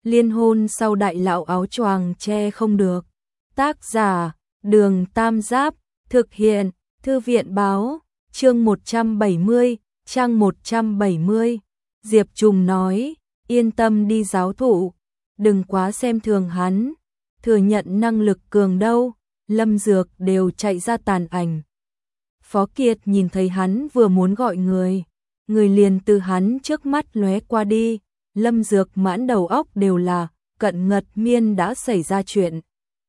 Liên hôn sau đại lão áo choàng che không được. Tác giả, Đường Tam Giáp, thực hiện, Thư viện báo, chương 170, trang 170. Diệp Trùng nói, yên tâm đi giáo thụ, đừng quá xem thường hắn, thừa nhận năng lực cường đâu, Lâm Dược đều chạy ra tàn ảnh. Phó Kiệt nhìn thấy hắn vừa muốn gọi người liền từ hắn trước mắt lóe qua đi, Lâm Dược mãn đầu óc đều là Cận Ngật Miên đã xảy ra chuyện.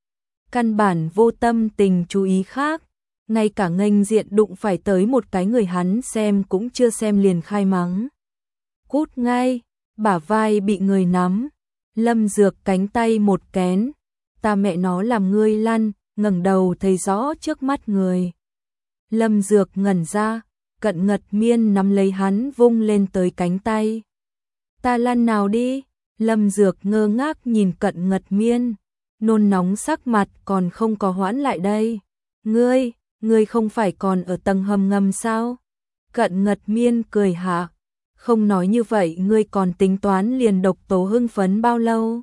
Căn bản vô tâm tình chú ý khác, ngay cả nghênh diện đụng phải tới một cái người hắn xem cũng chưa xem liền khai mắng. Cút ngay, bả vai bị người nắm, Lâm Dược cánh tay một kén, ta mẹ nó làm ngươi lăn, ngẩng đầu thấy rõ trước mắt người. Lâm Dược ngẩn ra, Cận Ngật Miên nắm lấy hắn vung lên tới cánh tay. Ta lăn nào đi, Lâm Dược ngơ ngác nhìn Cận Ngật Miên, nôn nóng sắc mặt còn không có hoãn lại đây. Ngươi không phải còn ở tầng hầm ngầm sao? Cận Ngật Miên cười hạ, không nói như vậy ngươi còn tính toán liền độc tố hưng phấn bao lâu?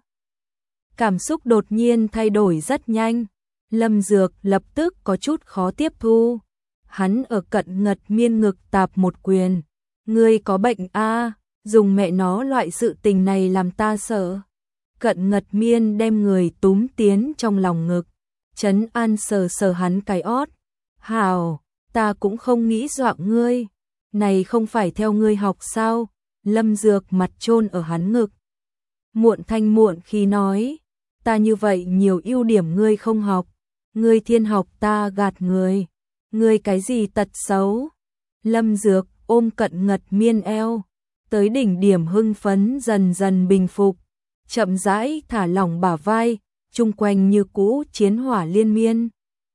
Cảm xúc đột nhiên thay đổi rất nhanh, Lâm Dược lập tức có chút khó tiếp thu. Hắn ở Cận Ngật Miên ngực tạp một quyền. Ngươi có bệnh a, dùng mẹ nó loại sự tình này làm ta sợ. Cận Ngật Miên đem người túm tiến trong lòng ngực, trấn an sờ sờ hắn cái ót. Hảo, ta cũng không nghĩ dọa ngươi, này không phải theo ngươi học sao? Lâm Dược mặt chôn ở hắn ngực, muộn thanh muộn khi nói, ta như vậy nhiều ưu điểm ngươi không học, ngươi thiên học ta gạt người. Ngươi cái gì tật xấu? Lâm Dược ôm Cận Ngật Miên eo, tới đỉnh điểm hưng phấn dần dần bình phục, chậm rãi thả lỏng bả vai, chung quanh như cũ chiến hỏa liên miên.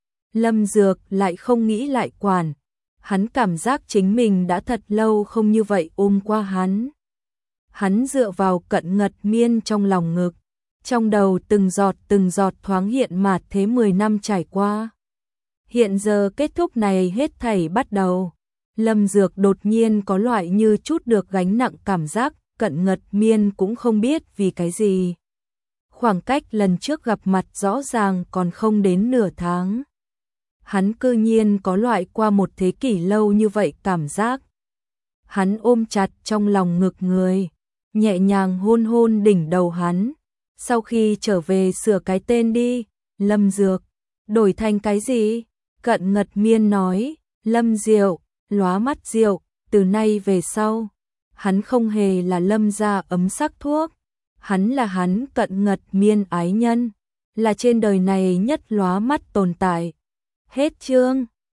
Lâm Dược lại không nghĩ lại quản, hắn cảm giác chính mình đã thật lâu không như vậy ôm qua hắn. Hắn dựa vào Cận Ngật Miên trong lòng ngực, trong đầu từng giọt thoáng hiện mạt thế 10 năm trải qua. Hiện giờ kết thúc này hết thảy bắt đầu. Lâm Dược đột nhiên có loại như chút được gánh nặng cảm giác, Cận Ngật Miên cũng không biết vì cái gì. Khoảng cách lần trước gặp mặt rõ ràng còn không đến nửa tháng. Hắn cư nhiên có loại qua một thế kỷ lâu như vậy cảm giác. Hắn ôm chặt trong lòng ngực người, nhẹ nhàng hôn hôn đỉnh đầu hắn. Sau khi trở về sửa cái tên đi, Lâm Dược. Đổi thành cái gì? Cận Ngật Miên nói, Lâm Diệu, lóa mắt Diệu, từ nay về sau, hắn không hề là Lâm gia ấm sắc thuốc, hắn là hắn Cận Ngật Miên ái nhân, là trên đời này nhất lóa mắt tồn tại. Hết chương.